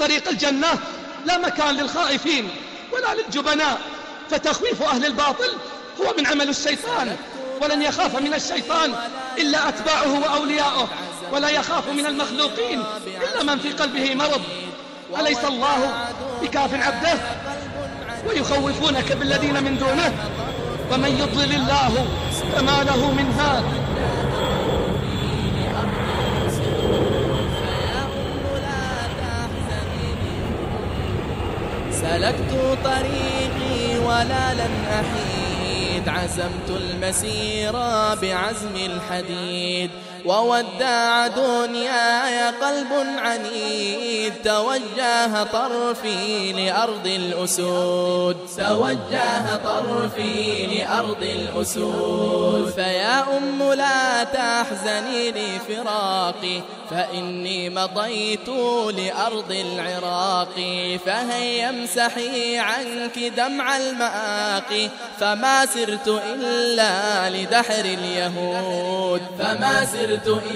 طريق الجنة لا مكان للخائفين ولا للجبناء، فتخويف أهل الباطل هو من عمل الشيطان، ولن يخاف من الشيطان إلا أتباعه وأولياؤه، ولا يخاف من المخلوقين إلا من في قلبه مرض. أليس الله بكاف عبده؟ ويخوفونك بالذين من دونه، ومن يضلل الله فما له من هاد. سلكت طريقي ولا لن أحيد، عزمت المسير بعزم الحديد، ووداع دنياي قلب عنيد، توجه طرفي لأرض الأسود، توجه طرفي لأرض الأسود. فيا أم لا تحزني لفراقي، فإني مضيت لأرض العراق، فهيا امسحي عنك دمع المآقي، فما سرت إلا لدحر اليهود، فما سرت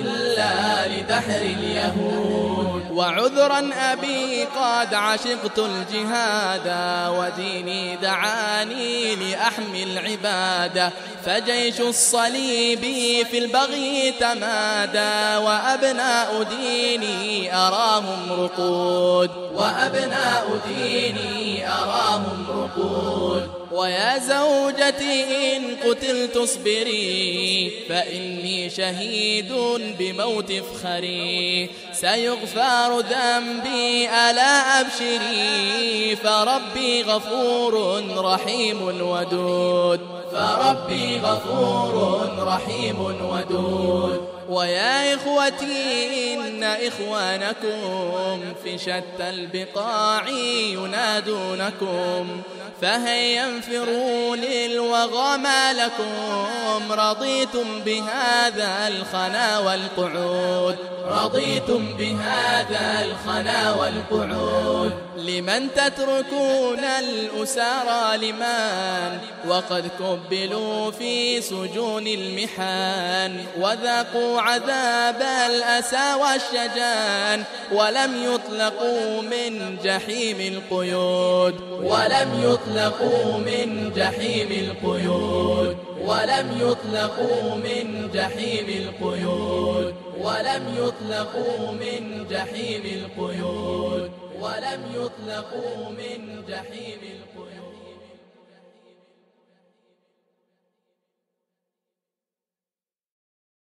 إلا لدحر اليهود. وعذرا أبي قد عشقت الجهاد، وديني دعاني لأحمي العبادة، فجيش الصليب في البغي تمادى، وأبناء ديني أراهم رقود، وأبناء ديني أراهم رقود. ويا زوجتي إن قتلت اصبري، فإني شهيد بموت افخري، سيغفر ذنبي ألا أبشري، فربي غفور رحيم ودود، فربي غفور رحيم ودود. ويا إخوتي إن إخوانكم في شتى البقاع ينادونكم، فهيا انفروا للوغى ما لكم، رضيتم بهذا الخنا والقعود، رضيتم بهذا الخنا والقعود. لمن تتركون الأسارى لمن، وقد كبلوا في سجون المحان، وذاقوا عذاب الأسى والشجان، ولم يطلقوا من جحيم القيود، ولم يطلقوا من جحيم القيود، ولم يطلقوا من جحيم القيود، ولم يطلقوا من جحيم القيود، ولم يطلقوا من جحيم القيود.